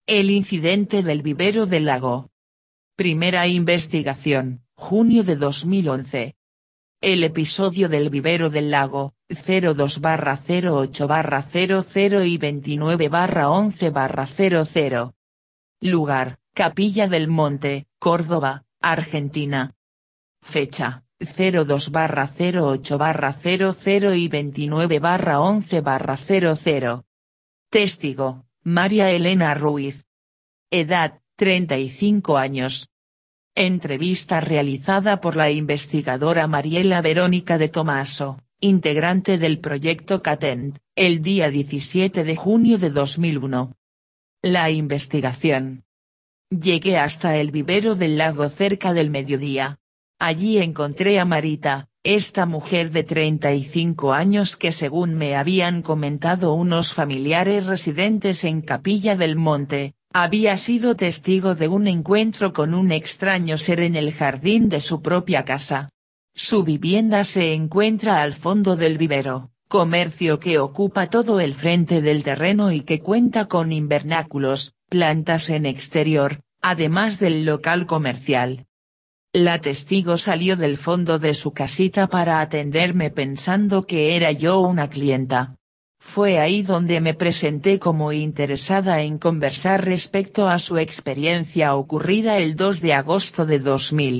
El incidente del vivero del lago. Primera investigación, junio de 2011. El episodio del vivero del lago, 02/08/00 y 29/11/00. Lugar, Capilla del Monte, Córdoba, Argentina. Fecha, 02/08/00 y 29/11/00. Testigo, María Elena Ruiz. Edad, 35 años. Entrevista realizada por la investigadora Mariela Verónica de Tomaso, integrante del proyecto CATENT, el día 17 de junio de 2001. La investigación. Llegué hasta el vivero del lago cerca del mediodía. Allí encontré a Marita, esta mujer de 35 años que según me habían comentado unos familiares residentes en Capilla del Monte, había sido testigo de un encuentro con un extraño ser en el jardín de su propia casa. Su vivienda se encuentra al fondo del vivero, comercio que ocupa todo el frente del terreno y que cuenta con invernáculos, plantas en exterior, además del local comercial. La testigo salió del fondo de su casita para atenderme pensando que era yo una clienta. Fue ahí donde me presenté como interesada en conversar respecto a su experiencia ocurrida el 2 de agosto de 2000.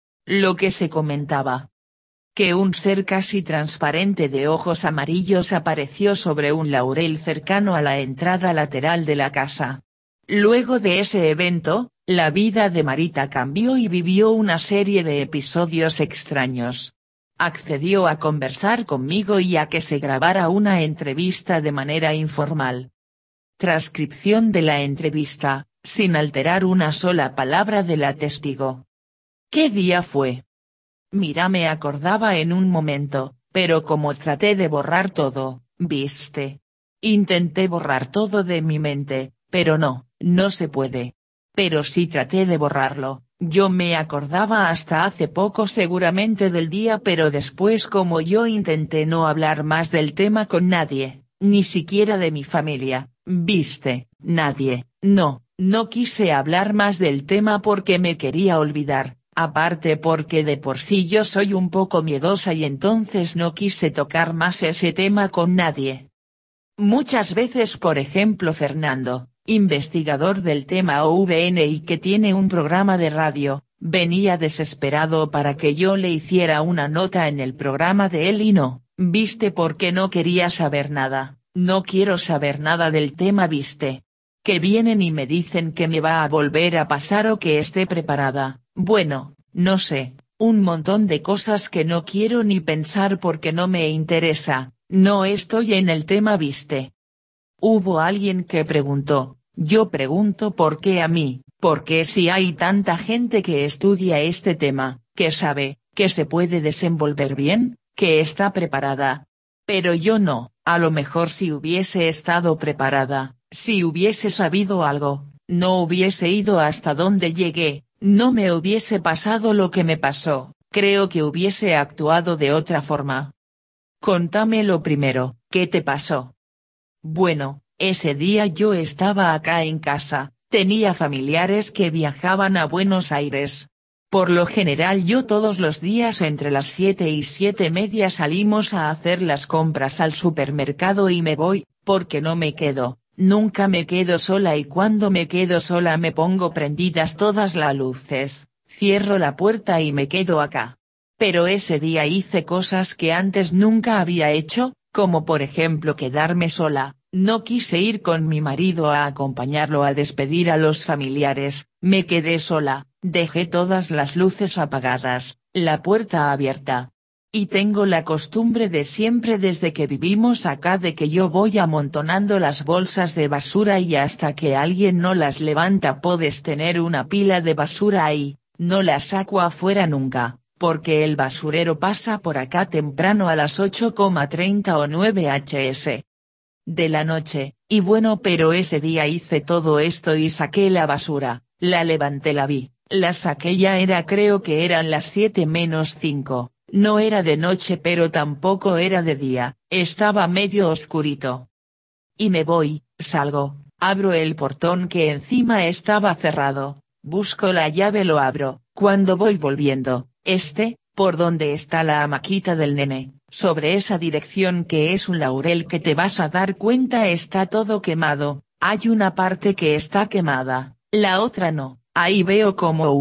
Lo que se comentaba. Que un ser casi transparente de ojos amarillos apareció sobre un laurel cercano a la entrada lateral de la casa. Luego de ese evento, la vida de Marita cambió y vivió una serie de episodios extraños. Accedió a conversar conmigo y a que se grabara una entrevista de manera informal. Transcripción de la entrevista, sin alterar una sola palabra de la testigo. ¿Qué día fue? Mira, me acordaba en un momento, pero como traté de borrar todo, ¿viste? Intenté borrar todo de mi mente, pero no se puede. Pero sí traté de borrarlo. Yo me acordaba hasta hace poco seguramente del día, pero después como yo intenté no hablar más del tema con nadie, ni siquiera de mi familia, ¿viste? Nadie, no quise hablar más del tema porque me quería olvidar, aparte porque de por sí yo soy un poco miedosa y entonces no quise tocar más ese tema con nadie. Muchas veces, por ejemplo, Fernando, investigador del tema OVN y que tiene un programa de radio, venía desesperado para que yo le hiciera una nota en el programa de él y no, ¿viste? Porque no quería saber nada, no quiero saber nada del tema, ¿viste? Que vienen y me dicen que me va a volver a pasar o que esté preparada, bueno, no sé, un montón de cosas que no quiero ni pensar porque no me interesa, no estoy en el tema, ¿viste? Hubo alguien que preguntó. Yo pregunto por qué a mí, porque si hay tanta gente que estudia este tema, que sabe, que se puede desenvolver bien, que está preparada. Pero yo no, a lo mejor si hubiese estado preparada, si hubiese sabido algo, no hubiese ido hasta donde llegué, no me hubiese pasado lo que me pasó, creo que hubiese actuado de otra forma. Contame lo primero, ¿qué te pasó? Bueno. Ese día yo estaba acá en casa, tenía familiares que viajaban a Buenos Aires. Por lo general yo todos los días entre las 7 y 7:30 salimos a hacer las compras al supermercado y me voy, porque no me quedo, nunca me quedo sola y cuando me quedo sola me pongo prendidas todas las luces, cierro la puerta y me quedo acá. Pero ese día hice cosas que antes nunca había hecho, como por ejemplo quedarme sola. No quise ir con mi marido a acompañarlo a despedir a los familiares, me quedé sola, dejé todas las luces apagadas, la puerta abierta. Y tengo la costumbre de siempre desde que vivimos acá de que yo voy amontonando las bolsas de basura y hasta que alguien no las levanta puedes tener una pila de basura ahí, no la saco afuera nunca, porque el basurero pasa por acá temprano a las 8:30 o 9 hs. De la noche, y bueno, pero ese día hice todo esto y saqué la basura, la levanté, la vi, la saqué, ya era, creo que eran las 7:05, no era de noche pero tampoco era de día, estaba medio oscurito. Y me voy, salgo, Abro el portón que encima estaba cerrado, busco la llave, lo abro, cuando voy volviendo, por donde está la hamaquita del nene, sobre esa dirección que es un laurel que te vas a dar cuenta está todo quemado, hay una parte que está quemada, la otra no, ahí veo como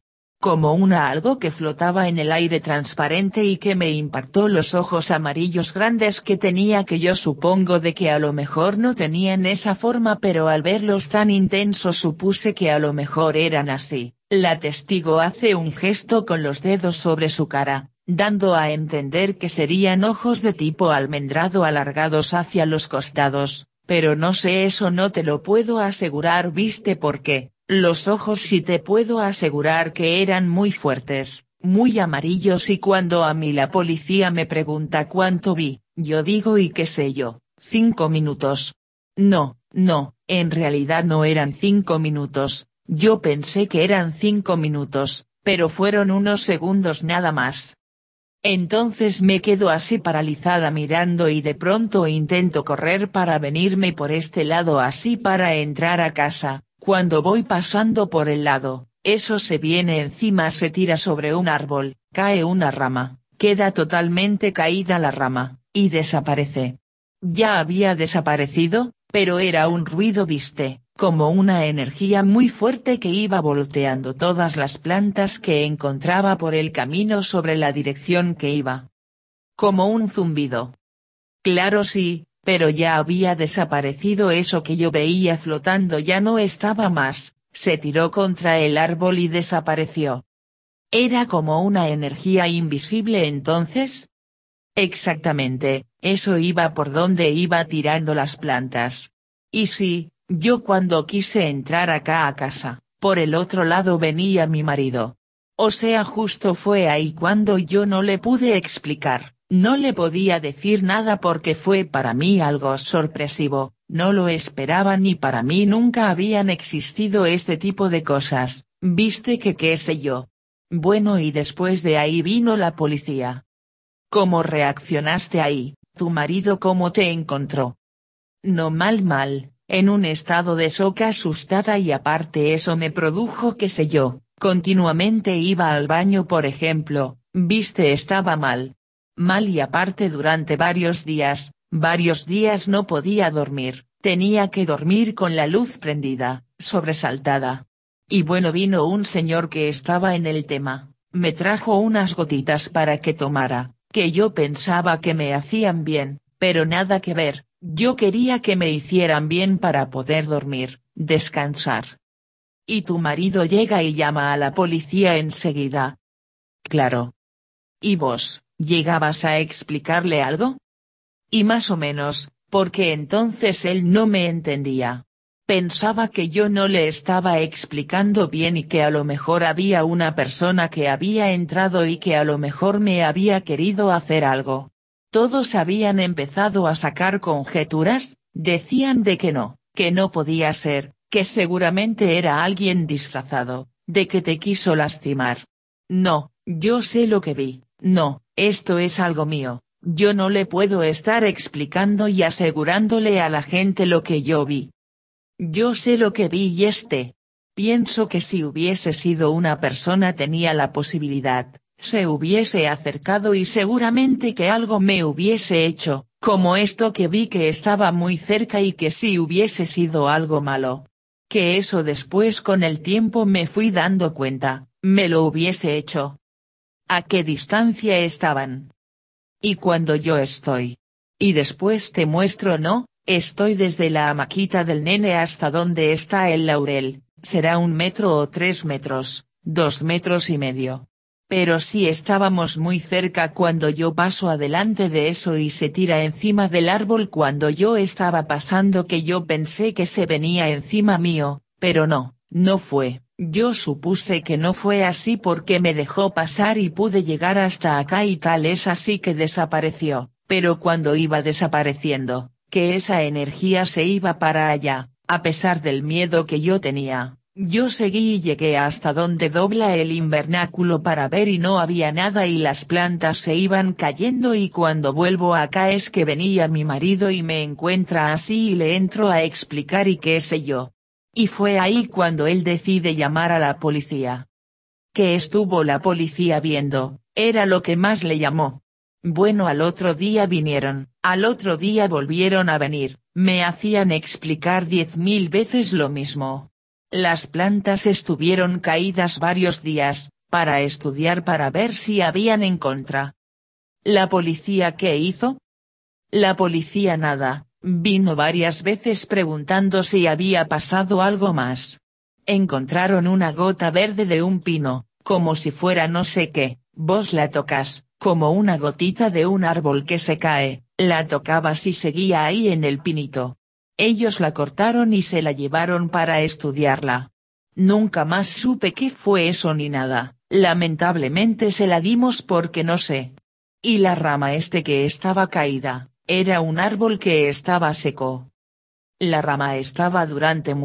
una algo que flotaba en el aire transparente y que me impactó los ojos amarillos grandes que tenía, que yo supongo de que a lo mejor no tenían esa forma, pero al verlos tan intensos supuse que a lo mejor eran así. La testigo hace un gesto con los dedos sobre su cara, dando a entender que serían ojos de tipo almendrado alargados hacia los costados, pero no sé, eso no te lo puedo asegurar, ¿viste? Porque los ojos sí te puedo asegurar que eran muy fuertes, muy amarillos, y cuando a mí la policía me pregunta cuánto vi, yo digo y qué sé yo, 5 minutos. No, en realidad no eran 5 minutos, yo pensé que eran 5 minutos, pero fueron unos segundos nada más. Entonces me quedo así paralizada mirando y de pronto intento correr para venirme por este lado así para entrar a casa. Cuando voy pasando por el lado, eso se viene encima, se tira sobre un árbol, cae una rama, queda totalmente caída la rama, y desaparece. Ya había desaparecido, pero era un ruido, ¿viste? Como una energía muy fuerte que iba volteando todas las plantas que encontraba por el camino sobre la dirección que iba. Como un zumbido. Claro, sí, pero ya había desaparecido eso que yo veía flotando, ya no estaba más, se tiró contra el árbol y desapareció. ¿Era como una energía invisible entonces? Exactamente, eso iba por donde iba tirando las plantas. Y sí, yo cuando quise entrar acá a casa, por el otro lado venía mi marido. O sea, justo fue ahí cuando yo no le pude explicar. No le podía decir nada porque fue para mí algo sorpresivo, no lo esperaba, ni para mí nunca habían existido este tipo de cosas, ¿viste? Que qué sé yo. Bueno, y después de ahí vino la policía. ¿Cómo reaccionaste ahí? ¿Tu marido cómo te encontró? No, mal, en un estado de shock, asustada, y aparte eso me produjo, qué sé yo, continuamente iba al baño por ejemplo, ¿viste? Estaba mal, y aparte durante varios días no podía dormir, tenía que dormir con la luz prendida, sobresaltada. Y bueno, vino un señor que estaba en el tema, me trajo unas gotitas para que tomara, que yo pensaba que me hacían bien, pero nada que ver, yo quería que me hicieran bien para poder dormir, descansar. Y tu marido llega y llama a la policía enseguida. Claro. ¿Y vos, llegabas a explicarle algo? Y más o menos, porque entonces él no me entendía. Pensaba que yo no le estaba explicando bien y que a lo mejor había una persona que había entrado y que a lo mejor me había querido hacer algo. Todos habían empezado a sacar conjeturas, decían de que no podía ser, que seguramente era alguien disfrazado, de que te quiso lastimar. No, yo sé lo que vi, no, esto es algo mío, yo no le puedo estar explicando y asegurándole a la gente lo que yo vi. Yo sé lo que vi y pienso que si hubiese sido una persona tenía la posibilidad, se hubiese acercado y seguramente que algo me hubiese hecho, como esto que vi que estaba muy cerca, y que si hubiese sido algo malo. Que eso después con el tiempo me fui dando cuenta, me lo hubiese hecho. ¿A qué distancia estaban? Y cuando yo estoy. Y después te muestro, ¿no? Estoy desde la hamaquita del nene hasta donde está el laurel, será 1 metro o 3 metros, 2 metros y medio. Pero sí estábamos muy cerca cuando yo paso adelante de eso y se tira encima del árbol cuando yo estaba pasando, que yo pensé que se venía encima mío, pero no fue. Yo supuse que no fue así porque me dejó pasar y pude llegar hasta acá y tal, es así que desapareció, pero cuando iba desapareciendo, que esa energía se iba para allá, a pesar del miedo que yo tenía, Yo seguí y llegué hasta donde dobla el invernáculo para ver y no había nada y las plantas se iban cayendo y cuando vuelvo acá es que venía mi marido y me encuentra así y le entro a explicar y qué sé yo. Y fue ahí cuando él decide llamar a la policía. ¿Qué estuvo la policía viendo? Era lo que más le llamó. Bueno, al otro día vinieron, al otro día volvieron a venir, me hacían explicar 10.000 veces lo mismo. Las plantas estuvieron caídas varios días, para estudiar para ver si habían en contra. ¿La policía qué hizo? La policía nada, vino varias veces preguntando si había pasado algo más. Encontraron una gota verde de un pino, como si fuera no sé qué, vos la tocas, como una gotita de un árbol que se cae, la tocabas y seguía ahí en el pinito. Ellos la cortaron y se la llevaron para estudiarla. Nunca más supe qué fue eso ni nada, lamentablemente se la dimos porque no sé. Y la rama que estaba caída, era un árbol que estaba seco. La rama estaba durante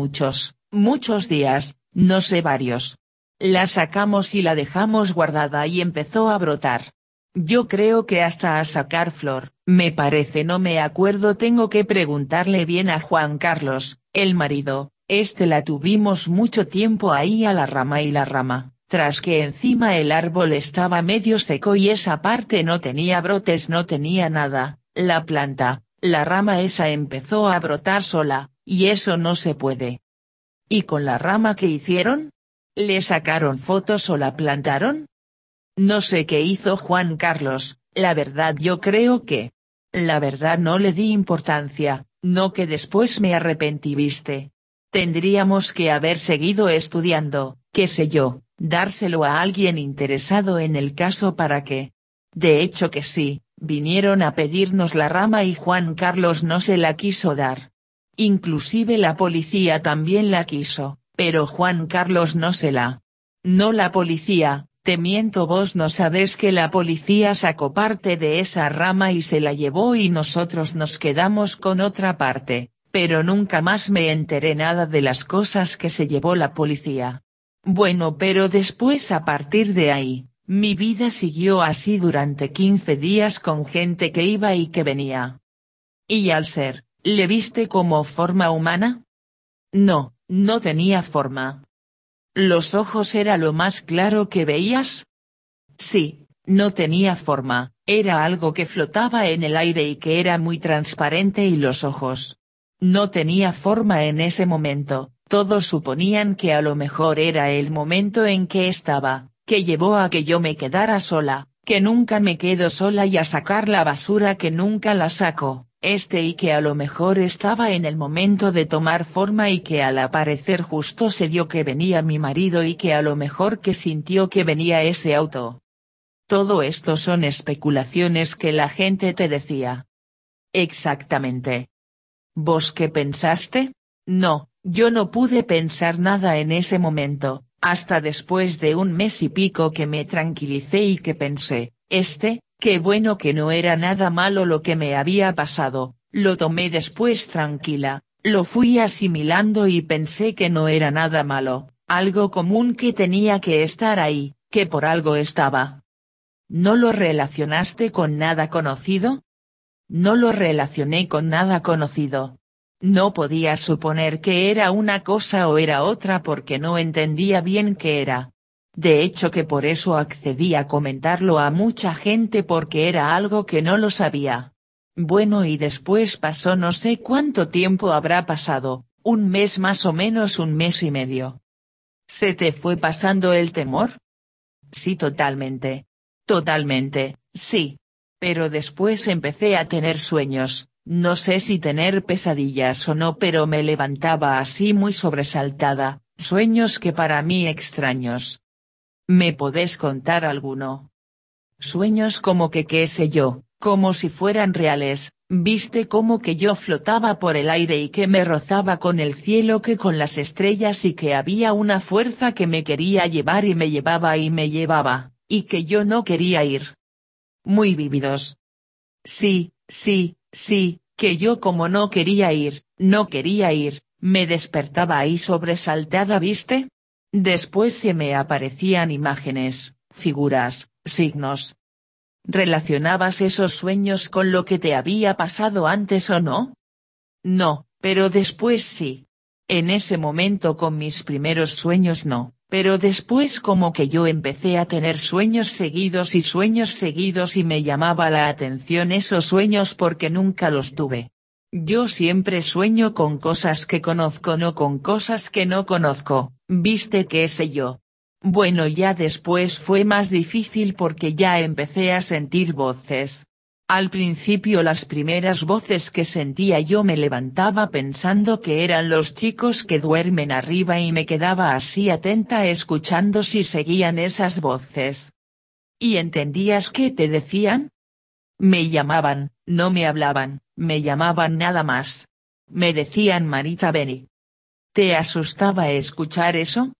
muchos días, no sé varios. La sacamos y la dejamos guardada y empezó a brotar. Yo creo que hasta a sacar flor, me parece, no me acuerdo, tengo que preguntarle bien a Juan Carlos, el marido, la tuvimos mucho tiempo ahí a la rama y la rama, tras que encima el árbol estaba medio seco y esa parte no tenía brotes, no tenía nada, la planta, la rama esa empezó a brotar sola, y eso no se puede. ¿Y con la rama qué hicieron? ¿Le sacaron fotos o la plantaron? No sé qué hizo Juan Carlos, la verdad yo creo que. La verdad no le di importancia, no que después me arrepentí, viste. Tendríamos que haber seguido estudiando, qué sé yo, dárselo a alguien interesado en el caso para que. De hecho que sí, vinieron a pedirnos la rama y Juan Carlos no se la quiso dar. Inclusive la policía también la quiso, pero Juan Carlos no se la. No la policía. Te miento, vos no sabés que la policía sacó parte de esa rama y se la llevó y nosotros nos quedamos con otra parte, pero nunca más me enteré nada de las cosas que se llevó la policía. Bueno, pero después a partir de ahí, mi vida siguió así durante 15 días con gente que iba y que venía. ¿Y al ser, le viste como forma humana? No, no tenía forma. ¿Los ojos era lo más claro que veías? Sí, no tenía forma, era algo que flotaba en el aire y que era muy transparente y los ojos. No tenía forma en ese momento, todos suponían que a lo mejor era el momento en que estaba, que llevó a que yo me quedara sola, que nunca me quedo sola y a sacar la basura que nunca la saco. Y que a lo mejor estaba en el momento de tomar forma y que al aparecer justo se dio que venía mi marido y que a lo mejor que sintió que venía ese auto. Todo esto son especulaciones que la gente te decía. Exactamente. ¿Vos qué pensaste? No, yo no pude pensar nada en ese momento, hasta después de un mes y pico que me tranquilicé y que pensé, qué bueno que no era nada malo lo que me había pasado, lo tomé después tranquila, lo fui asimilando y pensé que no era nada malo, algo común que tenía que estar ahí, que por algo estaba. ¿No lo relacionaste con nada conocido? No lo relacioné con nada conocido. No podía suponer que era una cosa o era otra porque no entendía bien qué era. De hecho que por eso accedí a comentarlo a mucha gente porque era algo que no lo sabía. Bueno, y después pasó no sé cuánto tiempo habrá pasado, un mes más o menos, un mes y medio. ¿Se te fue pasando el temor? Sí, totalmente. Totalmente, sí. Pero después empecé a tener sueños, no sé si tener pesadillas o no, pero me levantaba así muy sobresaltada, sueños que para mí extraños. ¿Me podés contar alguno? Sueños como que qué sé yo, como si fueran reales, viste como que yo flotaba por el aire y que me rozaba con el cielo que con las estrellas y que había una fuerza que me quería llevar y me llevaba y que yo no quería ir. Muy vívidos. Sí, sí, sí, que yo como no quería ir, me despertaba ahí sobresaltada, ¿viste? Después se me aparecían imágenes, figuras, signos. ¿Relacionabas esos sueños con lo que te había pasado antes o no? No, pero después sí. En ese momento con mis primeros sueños no, pero después como que yo empecé a tener sueños seguidos y me llamaba la atención esos sueños porque nunca los tuve. Yo siempre sueño con cosas que conozco, no con cosas que no conozco, ¿viste qué sé yo? Bueno, ya después fue más difícil porque ya empecé a sentir voces. Al principio las primeras voces que sentía yo me levantaba pensando que eran los chicos que duermen arriba y me quedaba así atenta escuchando si seguían esas voces. ¿Y entendías qué te decían? Me llamaban, no me hablaban, me llamaban nada más. Me decían Marita Beni. ¿Te asustaba escuchar eso?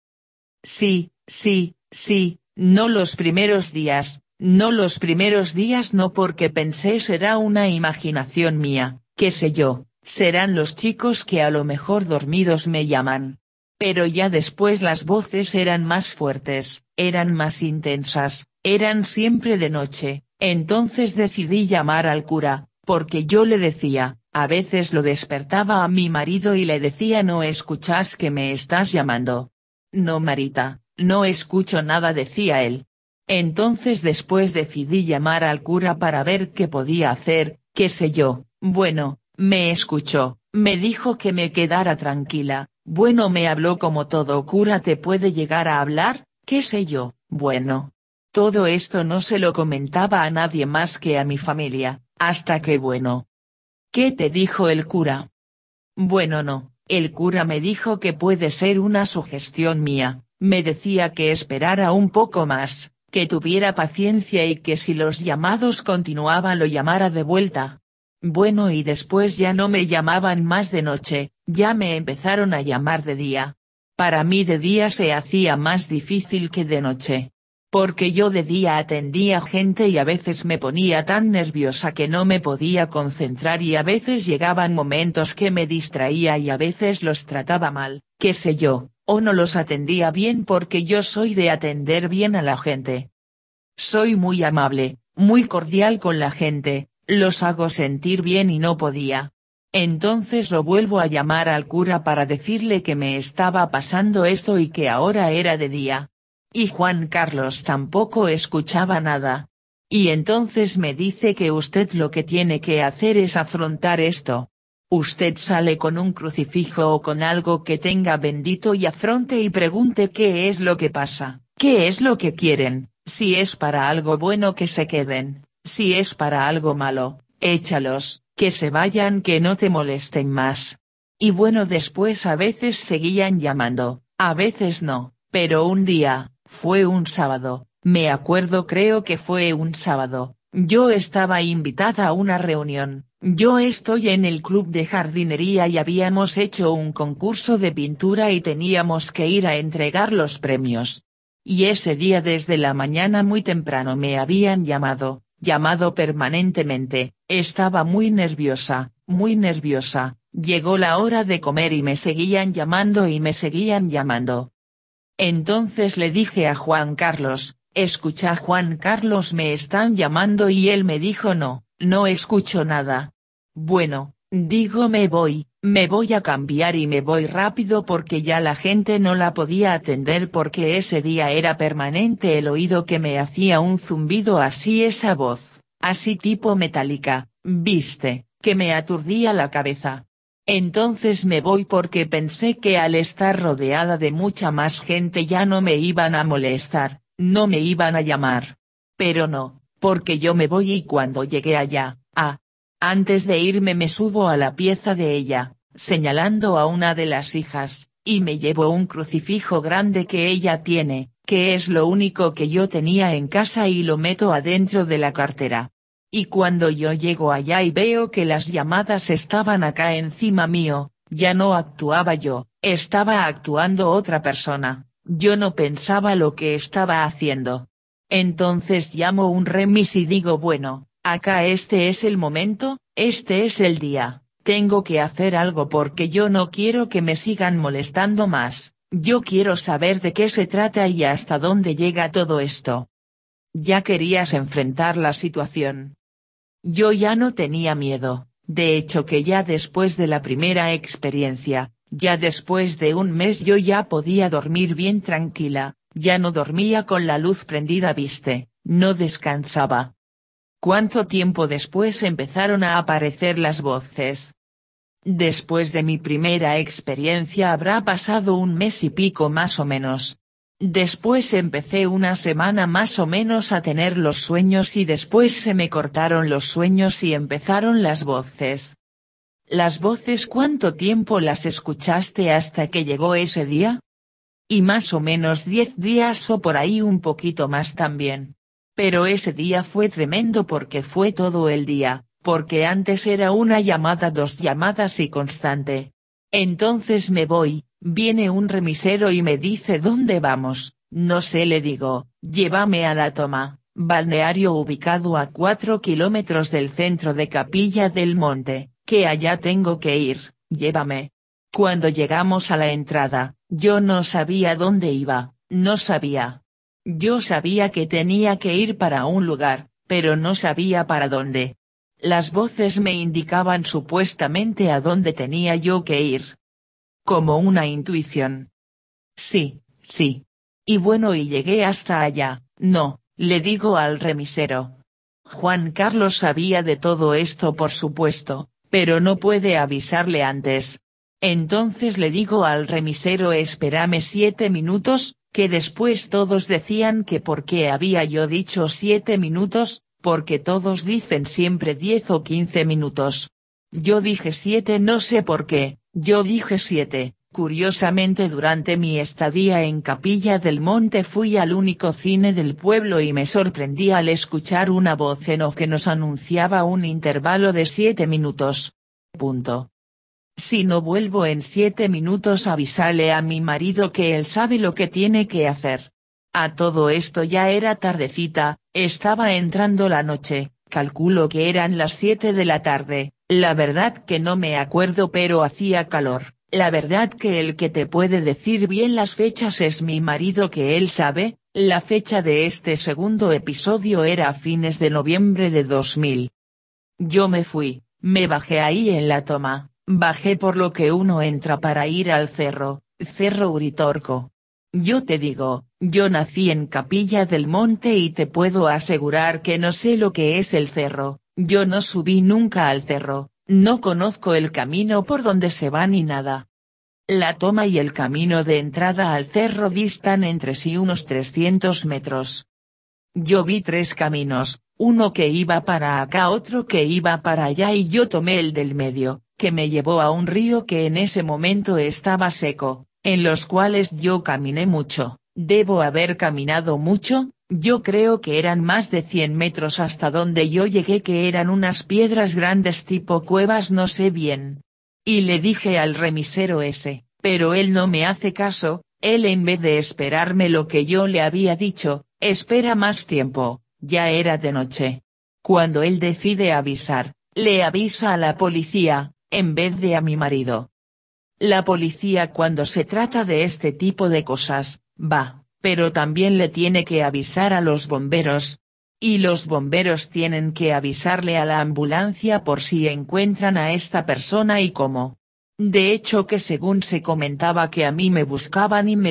Sí, sí, sí, no los primeros días. No los primeros días no, porque pensé será una imaginación mía, qué sé yo, serán los chicos que a lo mejor dormidos me llaman. Pero ya después las voces eran más fuertes, eran más intensas, eran siempre de noche, entonces decidí llamar al cura, porque yo le decía, a veces lo despertaba a mi marido y le decía, ¿no escuchas que me estás llamando? No, Marita, no escucho nada, decía él. Entonces después decidí llamar al cura para ver qué podía hacer, qué sé yo, bueno, me escuchó, me dijo que me quedara tranquila, bueno, me habló como todo cura te puede llegar a hablar, qué sé yo, bueno. Todo esto no se lo comentaba a nadie más que a mi familia, hasta que bueno. ¿Qué te dijo el cura? Bueno, no, el cura me dijo que puede ser una sugestión mía, me decía que esperara un poco más, que tuviera paciencia y que si los llamados continuaban lo llamara de vuelta. Bueno, y después ya no me llamaban más de noche, ya me empezaron a llamar de día. Para mí de día se hacía más difícil que de noche. Porque yo de día atendía gente y a veces me ponía tan nerviosa que no me podía concentrar y a veces llegaban momentos que me distraía y a veces los trataba mal, qué sé yo, o no los atendía bien porque yo soy de atender bien a la gente. Soy muy amable, muy cordial con la gente, los hago sentir bien y no podía. Entonces lo vuelvo a llamar al cura para decirle que me estaba pasando esto y que ahora era de día. Y Juan Carlos tampoco escuchaba nada. Y entonces me dice que usted lo que tiene que hacer es afrontar esto. Usted sale con un crucifijo o con algo que tenga bendito y afronte y pregunte qué es lo que pasa, qué es lo que quieren, si es para algo bueno que se queden, si es para algo malo, échalos, que se vayan, que no te molesten más. Y bueno, después a veces seguían llamando, a veces no, pero un día, fue un sábado, me acuerdo, creo que fue un sábado, yo estaba invitada a una reunión, yo estoy en el club de jardinería y habíamos hecho un concurso de pintura y teníamos que ir a entregar los premios. Y ese día desde la mañana muy temprano me habían llamado permanentemente, estaba muy nerviosa, llegó la hora de comer y me seguían llamando y me seguían llamando. Entonces le dije a Juan Carlos, escucha Juan Carlos, me están llamando, y él me dijo no, no escucho nada. Bueno, digo me voy a cambiar y me voy rápido porque ya la gente no la podía atender porque ese día era permanente el oído que me hacía un zumbido así, esa voz, así tipo metálica, viste, que me aturdía la cabeza. Entonces me voy porque pensé que al estar rodeada de mucha más gente ya no me iban a molestar, no me iban a llamar. Pero no, porque yo me voy y cuando llegué allá, antes de irme me subo a la pieza de ella, señalando a una de las hijas, y me llevo un crucifijo grande que ella tiene, que es lo único que yo tenía en casa, y lo meto adentro de la cartera. Y cuando yo llego allá y veo que las llamadas estaban acá encima mío, ya no actuaba yo, estaba actuando otra persona, yo no pensaba lo que estaba haciendo. Entonces llamo un remis y digo bueno, acá este es el momento, este es el día, tengo que hacer algo porque yo no quiero que me sigan molestando más, yo quiero saber de qué se trata y hasta dónde llega todo esto. Ya querías enfrentar la situación. Yo ya no tenía miedo, de hecho que ya después de la primera experiencia, ya después de un mes yo ya podía dormir bien tranquila, ya no dormía con la luz prendida, viste, no descansaba. ¿Cuánto tiempo después empezaron a aparecer las voces? Después de mi primera experiencia habrá pasado un mes y pico más o menos. Después empecé una semana más o menos a tener los sueños y después se me cortaron los sueños y empezaron las voces. ¿Las voces cuánto tiempo las escuchaste hasta que llegó ese día? Y más o menos 10 días o por ahí, un poquito más también. Pero ese día fue tremendo porque fue todo el día, porque antes era una llamada, 2 llamadas y constante. Entonces me voy, viene un remisero y me dice ¿dónde vamos? No sé, le digo, llévame a La Toma, balneario ubicado a 4 kilómetros del centro de Capilla del Monte, que allá tengo que ir, llévame. Cuando llegamos a la entrada, yo no sabía dónde iba, no sabía. Yo sabía que tenía que ir para un lugar, pero no sabía para dónde. Las voces me indicaban supuestamente a dónde tenía yo que ir. Como una intuición. Sí, sí. Y bueno, y llegué hasta allá, no, le digo al remisero. Juan Carlos sabía de todo esto por supuesto, pero no puede avisarle antes. Entonces le digo al remisero espérame 7 minutos, que después todos decían que por qué había yo dicho 7 minutos, porque todos dicen siempre 10 o 15 minutos. Yo dije 7, no sé por qué, yo dije 7. Curiosamente durante mi estadía en Capilla del Monte fui al único cine del pueblo y me sorprendí al escuchar una voz en off que nos anunciaba un intervalo de 7 minutos. Punto. Si no vuelvo en 7 minutos avísale a mi marido que él sabe lo que tiene que hacer. A todo esto ya era tardecita, estaba entrando la noche, calculo que eran las 7 de la tarde, la verdad que no me acuerdo pero hacía calor. La verdad que el que te puede decir bien las fechas es mi marido, que él sabe. La fecha de este segundo episodio era a fines de noviembre de 2000. Yo me fui, me bajé ahí en La Toma, bajé por lo que uno entra para ir al cerro, Cerro Uritorco. Yo te digo, yo nací en Capilla del Monte y te puedo asegurar que no sé lo que es el cerro, yo no subí nunca al cerro, no conozco el camino por donde se va ni nada. La Toma y el camino de entrada al cerro distan entre sí unos 300 metros. Yo vi 3 caminos, uno que iba para acá, otro que iba para allá y yo tomé el del medio, que me llevó a un río que en ese momento estaba seco, en los cuales yo caminé mucho, debo haber caminado mucho, yo creo que eran más de 100 metros hasta donde yo llegué, que eran unas piedras grandes tipo cuevas, no sé bien. Y le dije al remisero ese, pero él no me hace caso, él en vez de esperarme lo que yo le había dicho, espera más tiempo, ya era de noche. Cuando él decide avisar, le avisa a la policía, en vez de a mi marido. La policía cuando se trata de este tipo de cosas, va, pero también le tiene que avisar a los bomberos. Y los bomberos tienen que avisarle a la ambulancia por si encuentran a esta persona y cómo. De hecho que según se comentaba que a mí me buscaban y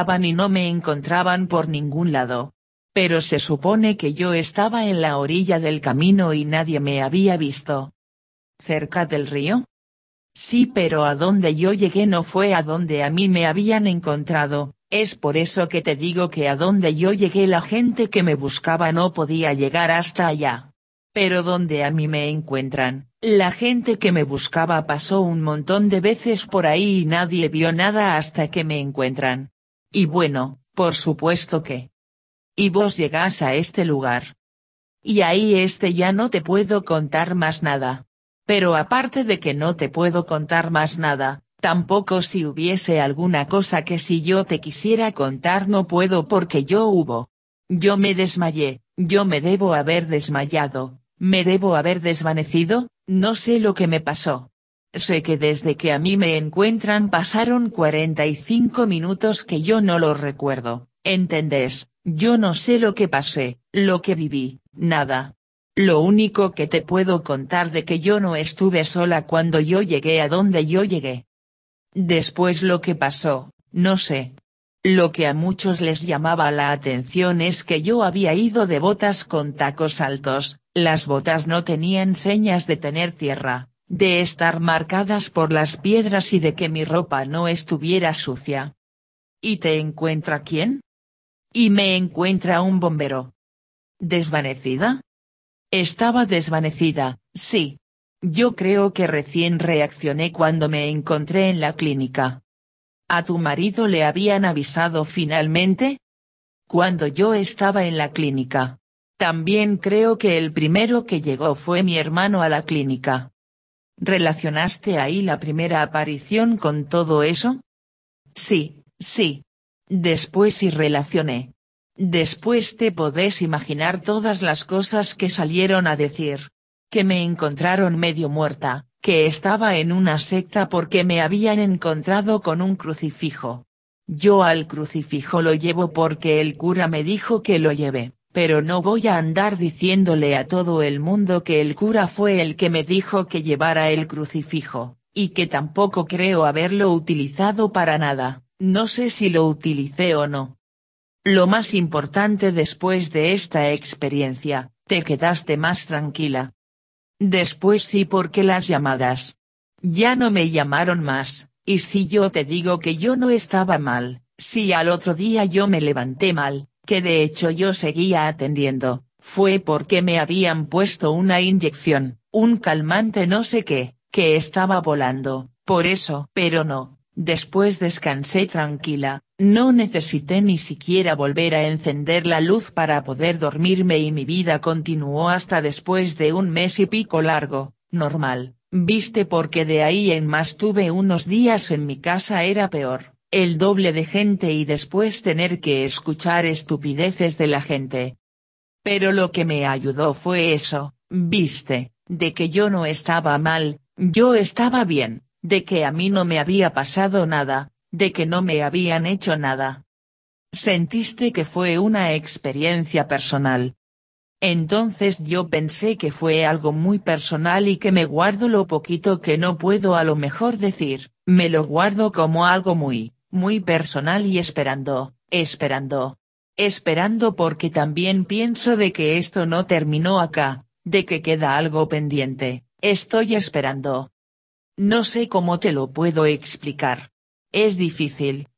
no me encontraban por ningún lado. Pero se supone que yo estaba en la orilla del camino y nadie me había visto. ¿Cerca del río? Sí, pero a donde yo llegué no fue a donde a mí me habían encontrado, es por eso que te digo que a donde yo llegué la gente que me buscaba no podía llegar hasta allá. Pero donde a mí me encuentran, la gente que me buscaba pasó un montón de veces por ahí y nadie vio nada hasta que me encuentran. Y bueno, por supuesto que. Y vos llegás a este lugar. Y ahí ya no te puedo contar más nada. Pero aparte de que no te puedo contar más nada, tampoco si hubiese alguna cosa que si yo te quisiera contar no puedo porque yo me desmayé, yo me debo haber desmayado, me debo haber desvanecido, no sé lo que me pasó. Sé que desde que a mí me encuentran pasaron 45 minutos que yo no los recuerdo, ¿entendés? Yo no sé lo que pasé, lo que viví, nada. Lo único que te puedo contar de que yo no estuve sola cuando yo llegué a donde yo llegué. Después lo que pasó, no sé. Lo que a muchos les llamaba la atención es que yo había ido de botas con tacos altos, las botas no tenían señas de tener tierra, de estar marcadas por las piedras y de que mi ropa no estuviera sucia. ¿Y te encuentra quién? Y me encuentra un bombero. ¿Desvanecida? Estaba desvanecida, sí. Yo creo que recién reaccioné cuando me encontré en la clínica. ¿A tu marido le habían avisado finalmente? Cuando yo estaba en la clínica. También creo que el primero que llegó fue mi hermano a la clínica. ¿Relacionaste ahí la primera aparición con todo eso? Sí, sí. Después sí relacioné. Después te podés imaginar todas las cosas que salieron a decir. Que me encontraron medio muerta, que estaba en una secta porque me habían encontrado con un crucifijo. Yo al crucifijo lo llevo porque el cura me dijo que lo lleve, pero no voy a andar diciéndole a todo el mundo que el cura fue el que me dijo que llevara el crucifijo, y que tampoco creo haberlo utilizado para nada, no sé si lo utilicé o no. Lo más importante después de esta experiencia, te quedaste más tranquila. Después sí, porque las llamadas. Ya no me llamaron más, y si yo te digo que yo no estaba mal, si al otro día yo me levanté mal, que de hecho yo seguía atendiendo, fue porque me habían puesto una inyección, un calmante no sé qué, que estaba volando, por eso. Pero no. Después descansé tranquila, no necesité ni siquiera volver a encender la luz para poder dormirme y mi vida continuó hasta después de un mes y pico largo, normal, viste, porque de ahí en más tuve unos días en mi casa era peor, el doble de gente y después tener que escuchar estupideces de la gente. Pero lo que me ayudó fue eso, viste, de que yo no estaba mal, yo estaba bien. De que a mí no me había pasado nada, de que no me habían hecho nada. Sentiste que fue una experiencia personal. Entonces yo pensé que fue algo muy personal y que me guardo lo poquito que no puedo a lo mejor decir, me lo guardo como algo muy, muy personal y esperando porque también pienso de que esto no terminó acá, de que queda algo pendiente, estoy esperando. No sé cómo te lo puedo explicar. Es difícil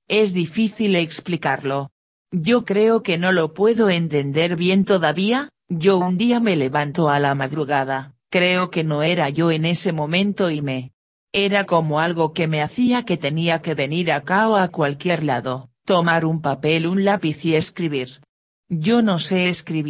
explicarlo. Yo creo que no lo puedo entender bien todavía. Yo un día me levanto a la madrugada, creo que no era yo en ese momento y era como algo que me hacía que tenía que venir acá o a cualquier lado, tomar un papel, un lápiz y escribir. Yo no sé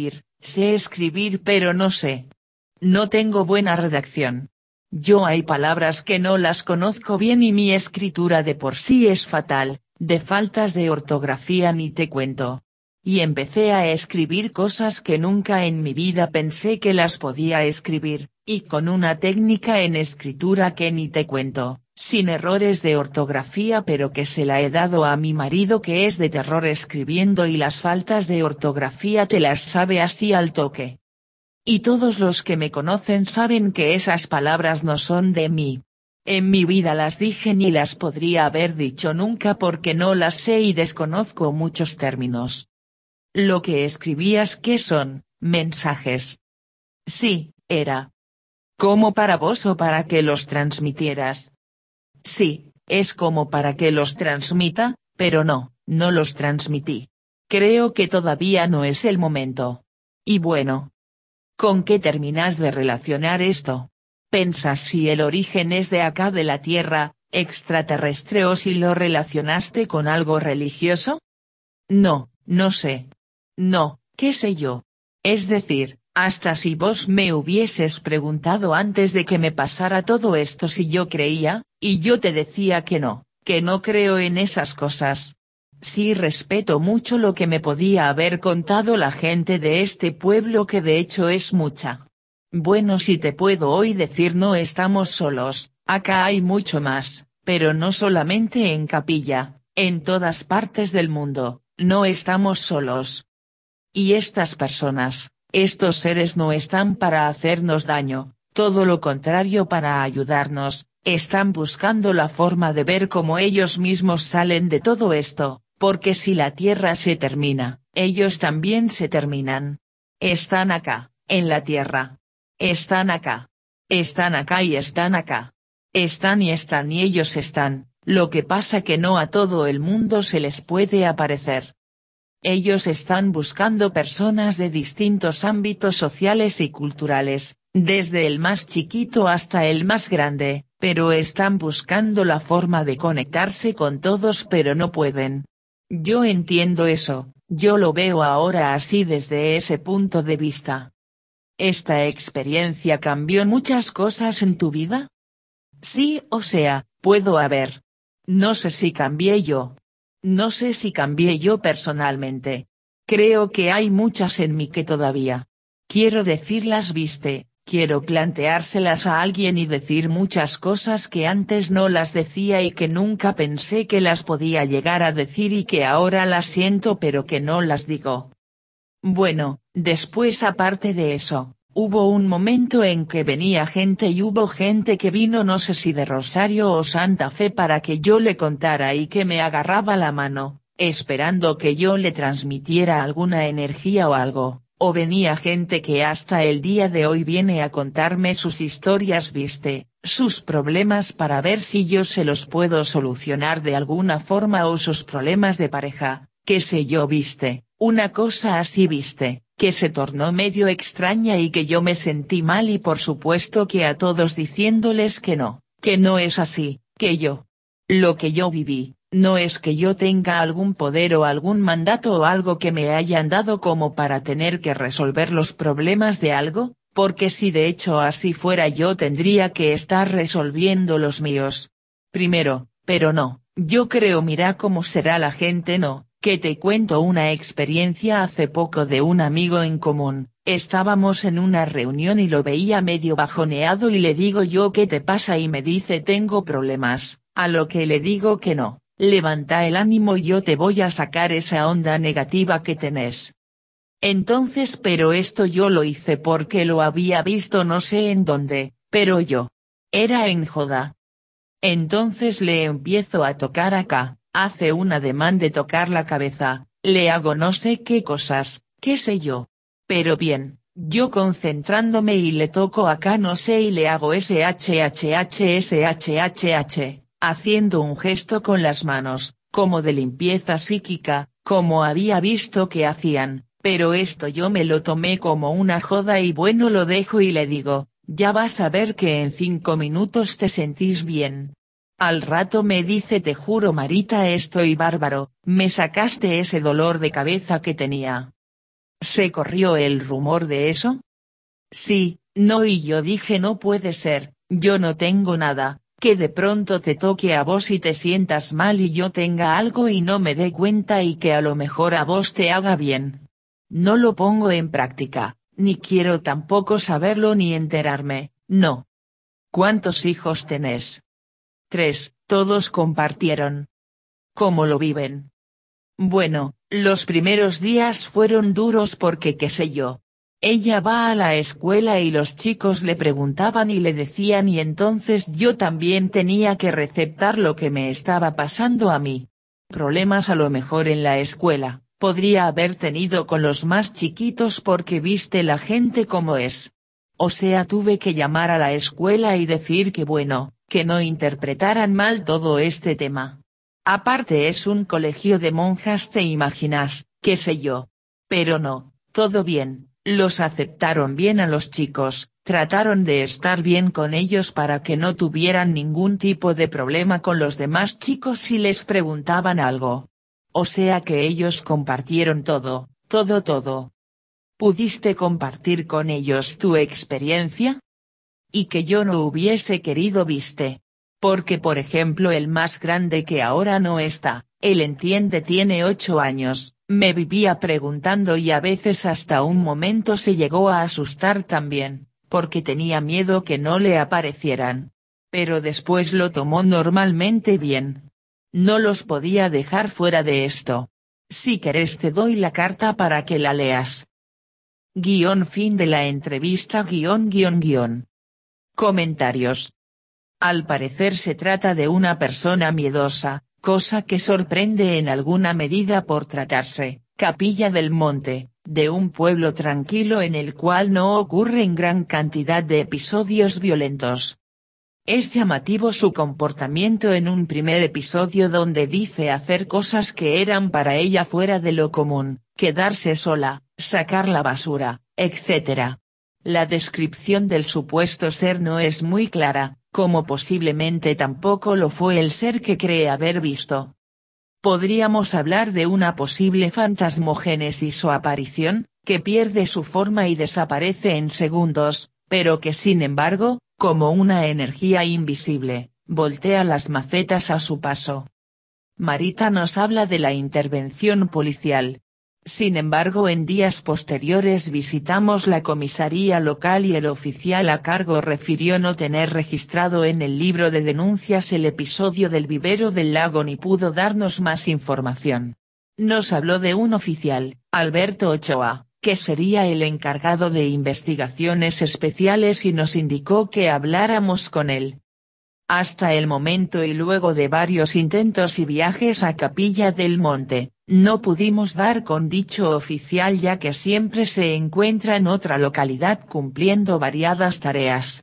escribir pero no sé. No tengo buena redacción. Yo hay palabras que no las conozco bien y mi escritura de por sí es fatal, de faltas de ortografía ni te cuento. Y empecé a escribir cosas que nunca en mi vida pensé que las podía escribir, y con una técnica en escritura que ni te cuento, sin errores de ortografía, pero que se la he dado a mi marido, que es de terror escribiendo, y las faltas de ortografía te las sabe así al toque. Y todos los que me conocen saben que esas palabras no son de mí. En mi vida las dije ni las podría haber dicho nunca porque no las sé y desconozco muchos términos. Lo que escribías, ¿qué son? Mensajes. Sí, era. ¿Como para vos o para que los transmitieras? Sí, es como para que los transmita, pero no los transmití. Creo que todavía no es el momento. Y bueno. ¿Con qué terminas de relacionar esto? ¿Pensas si el origen es de acá de la Tierra, extraterrestre, o si lo relacionaste con algo religioso? No, no sé. No, qué sé yo. Es decir, hasta si vos me hubieses preguntado antes de que me pasara todo esto si yo creía, y yo te decía que no creo en esas cosas. Sí, respeto mucho lo que me podía haber contado la gente de este pueblo, que de hecho es mucha. Bueno, si te puedo hoy decir, no estamos solos, Acá hay mucho más, pero no solamente en Capilla, en todas partes del mundo, no estamos solos. Y estas personas, estos seres no están para hacernos daño, todo lo contrario para ayudarnos, están buscando la forma de ver cómo ellos mismos salen de todo esto, porque si la Tierra se termina, ellos también se terminan. Están acá, en la Tierra. Están acá. Están acá y están acá. Están y ellos están, lo que pasa que no a todo el mundo se les puede aparecer. Ellos están buscando personas de distintos ámbitos sociales y culturales, desde el más chiquito hasta el más grande, pero están buscando la forma de conectarse con todos pero no pueden. Yo entiendo eso, yo lo veo ahora así desde ese punto de vista. ¿Esta experiencia cambió muchas cosas en tu vida? Sí, o sea, puedo haber. No sé si cambié yo. No sé si cambié yo personalmente. Creo que hay muchas en mí que todavía. Quiero decirlas, viste, quiero planteárselas a alguien y decir muchas cosas que antes no las decía y que nunca pensé que las podía llegar a decir y que ahora las siento pero que no las digo. Bueno, después aparte de eso, hubo un momento en que venía gente y hubo gente que vino no sé si de Rosario o Santa Fe para que yo le contara y que me agarraba la mano, esperando que yo le transmitiera alguna energía o algo, o venía gente que hasta el día de hoy viene a contarme sus historias, viste, sus problemas para ver si yo se los puedo solucionar de alguna forma o sus problemas de pareja, qué sé yo, viste. Una cosa así, viste, que se tornó medio extraña y que yo me sentí mal y por supuesto que a todos diciéndoles que no es así, que lo que yo viví, no es que yo tenga algún poder o algún mandato o algo que me hayan dado como para tener que resolver los problemas de algo, porque si de hecho así fuera yo tendría que estar resolviendo los míos. Primero, pero no, yo creo mira cómo será la gente no. Que te cuento una experiencia hace poco de un amigo en común, estábamos en una reunión y lo veía medio bajoneado y le digo yo ¿qué te pasa? Y me dice tengo problemas, a lo que le digo que no, levanta el ánimo y yo te voy a sacar esa onda negativa que tenés. Entonces pero esto yo lo hice porque lo había visto no sé en dónde, pero era en joda. Entonces le empiezo a tocar acá. Hace un ademán de tocar la cabeza, le hago no sé qué cosas, qué sé yo. Pero bien, yo concentrándome y le toco acá no sé y le hago SHHSHHH, haciendo un gesto con las manos, como de limpieza psíquica, como había visto que hacían, pero esto yo me lo tomé como una joda y bueno lo dejo y le digo, ya vas a ver que en 5 minutos te sentís bien. Al rato me dice te juro Marita estoy bárbaro, me sacaste ese dolor de cabeza que tenía. ¿Se corrió el rumor de eso? Sí, no y yo dije no puede ser, yo no tengo nada, que de pronto te toque a vos y te sientas mal y yo tenga algo y no me dé cuenta y que a lo mejor a vos te haga bien. No lo pongo en práctica, ni quiero tampoco saberlo ni enterarme, no. ¿Cuántos hijos tenés? 3, todos compartieron. ¿Cómo lo viven? Bueno, los primeros días fueron duros porque qué sé yo. Ella va a la escuela y los chicos le preguntaban y le decían y entonces yo también tenía que receptar lo que me estaba pasando a mí. Problemas a lo mejor en la escuela, podría haber tenido con los más chiquitos porque viste la gente como es. O sea tuve que llamar a la escuela y decir que bueno, que no interpretaran mal todo este tema. Aparte es un colegio de monjas te imaginas, qué sé yo. Pero no, todo bien, los aceptaron bien a los chicos, trataron de estar bien con ellos para que no tuvieran ningún tipo de problema con los demás chicos si les preguntaban algo. O sea que ellos compartieron todo, todo todo. ¿Pudiste compartir con ellos tu experiencia? Y que yo no hubiese querido viste. Porque por ejemplo el más grande que ahora no está, él entiende tiene 8 años, me vivía preguntando y a veces hasta un momento se llegó a asustar también, porque tenía miedo que no le aparecieran. pero después lo tomó normalmente bien. No los podía dejar fuera de esto. Si querés te doy la carta para que la leas. Fin de la entrevista. Comentarios. Al parecer se trata de una persona miedosa, cosa que sorprende en alguna medida por tratarse, Capilla del Monte, de un pueblo tranquilo en el cual no ocurren gran cantidad de episodios violentos. Es llamativo su comportamiento en un primer episodio donde dice hacer cosas que eran para ella fuera de lo común, quedarse sola, sacar la basura, etc. La descripción del supuesto ser no es muy clara, como posiblemente tampoco lo fue el ser que cree haber visto. Podríamos hablar de una posible fantasmogénesis o aparición, que pierde su forma y desaparece en segundos, pero que sin embargo, como una energía invisible, voltea las macetas a su paso. Marita nos habla de la intervención policial. Sin embargo, en días posteriores visitamos la comisaría local y el oficial a cargo refirió no tener registrado en el libro de denuncias el episodio del vivero del lago ni pudo darnos más información. Nos habló de un oficial, Alberto Ochoa, que sería el encargado de investigaciones especiales y nos indicó que habláramos con él. Hasta el momento y luego de varios intentos y viajes a Capilla del Monte, no pudimos dar con dicho oficial ya que siempre se encuentra en otra localidad cumpliendo variadas tareas.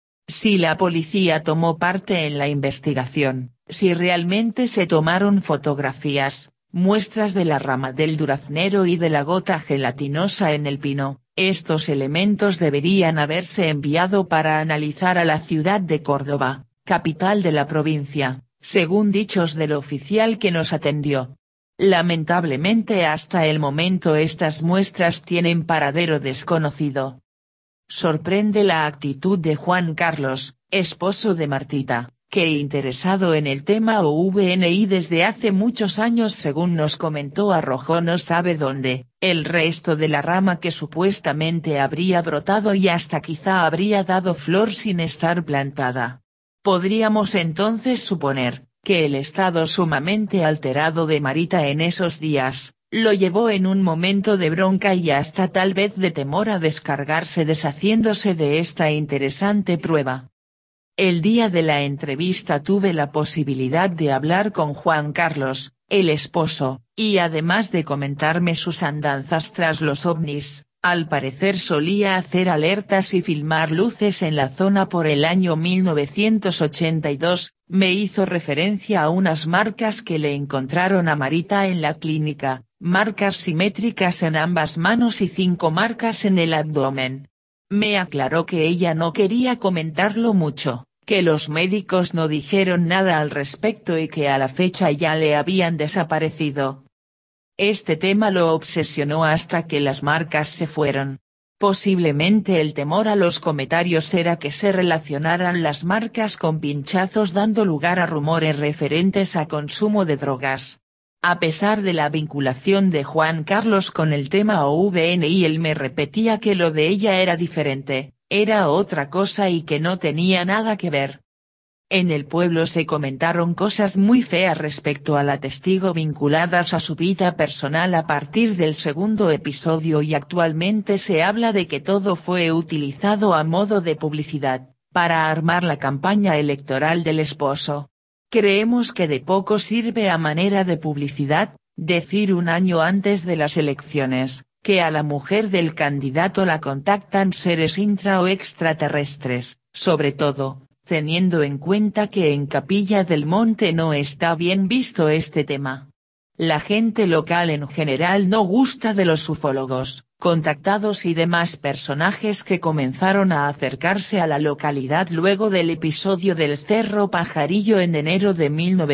Si la policía tomó parte en la investigación, si realmente se tomaron fotografías, muestras de la rama del duraznero y de la gota gelatinosa en el pino, estos elementos deberían haberse enviado para analizar a la ciudad de Córdoba, capital de la provincia, según dichos del oficial que nos atendió. Lamentablemente hasta el momento estas muestras tienen paradero desconocido. Sorprende la actitud de Juan Carlos, esposo de Martita, que interesado en el tema OVNI desde hace muchos años según nos comentó arrojó no sabe dónde, el resto de la rama que supuestamente habría brotado y hasta quizá habría dado flor sin estar plantada. Podríamos entonces suponer, que el estado sumamente alterado de Marita en esos días, lo llevó en un momento de bronca y hasta tal vez de temor a descargarse deshaciéndose de esta interesante prueba. El día de la entrevista tuve la posibilidad de hablar con Juan Carlos, el esposo, y además de comentarme sus andanzas tras los ovnis, al parecer solía hacer alertas y filmar luces en la zona por el año 1982, me hizo referencia a unas marcas que le encontraron a Marita en la clínica, marcas simétricas en ambas manos y 5 marcas en el abdomen. Me aclaró que ella no quería comentarlo mucho, que los médicos no dijeron nada al respecto y que a la fecha ya le habían desaparecido. Este tema lo obsesionó hasta que las marcas se fueron. Posiblemente el temor a los comentarios era que se relacionaran las marcas con pinchazos dando lugar a rumores referentes a consumo de drogas. A pesar de la vinculación de Juan Carlos con el tema OVNI él me repetía que lo de ella era diferente, era otra cosa y que no tenía nada que ver. En el pueblo se comentaron cosas muy feas respecto a la testigo vinculadas a su vida personal a partir del segundo episodio y actualmente se habla de que todo fue utilizado a modo de publicidad, para armar la campaña electoral del esposo. Creemos que de poco sirve a manera de publicidad, decir un año antes de las elecciones, que a la mujer del candidato la contactan seres intra o extraterrestres, sobre todo, teniendo en cuenta que en Capilla del Monte no está bien visto este tema. La gente local en general no gusta de los ufólogos, contactados y demás personajes que comenzaron a acercarse a la localidad luego del episodio del Cerro Pajarillo en enero de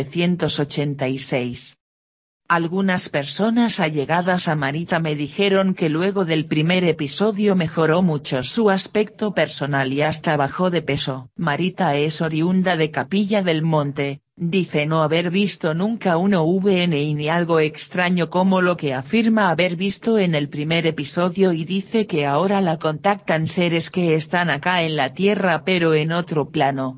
1986. Algunas personas allegadas a Marita me dijeron que luego del primer episodio mejoró mucho su aspecto personal y hasta bajó de peso. Marita es oriunda de Capilla del Monte, dice no haber visto nunca un OVNI ni algo extraño como lo que afirma haber visto en el primer episodio y dice que ahora la contactan seres que están acá en la Tierra pero en otro plano.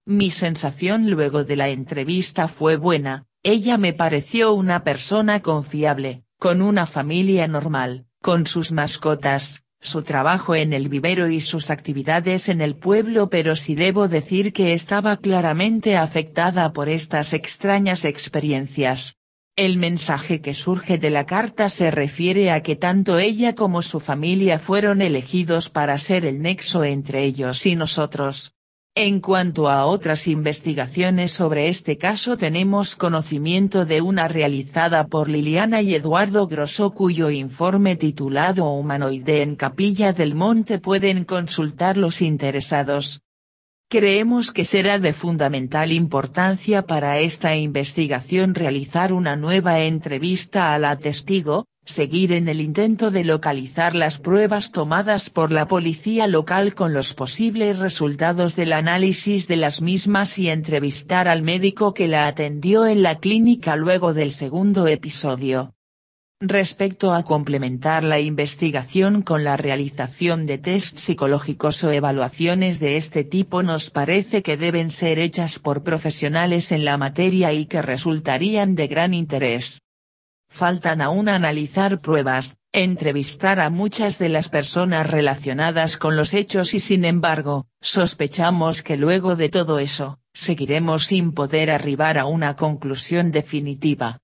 Mi sensación luego de la entrevista fue buena, ella me pareció una persona confiable, con una familia normal, con sus mascotas, su trabajo en el vivero y sus actividades en el pueblo, pero sí debo decir que estaba claramente afectada por estas extrañas experiencias. El mensaje que surge de la carta se refiere a que tanto ella como su familia fueron elegidos para ser el nexo entre ellos y nosotros. En cuanto a otras investigaciones sobre este caso, tenemos conocimiento de una realizada por Liliana y Eduardo Grosso, cuyo informe titulado Humanoide en Capilla del Monte pueden consultar los interesados. Creemos que será de fundamental importancia para esta investigación realizar una nueva entrevista a la testigo, seguir en el intento de localizar las pruebas tomadas por la policía local con los posibles resultados del análisis de las mismas y entrevistar al médico que la atendió en la clínica luego del segundo episodio. Respecto a complementar la investigación con la realización de test psicológicos o evaluaciones de este tipo, nos parece que deben ser hechas por profesionales en la materia y que resultarían de gran interés. Faltan aún analizar pruebas, entrevistar a muchas de las personas relacionadas con los hechos y sin embargo, sospechamos que luego de todo eso, seguiremos sin poder arribar a una conclusión definitiva.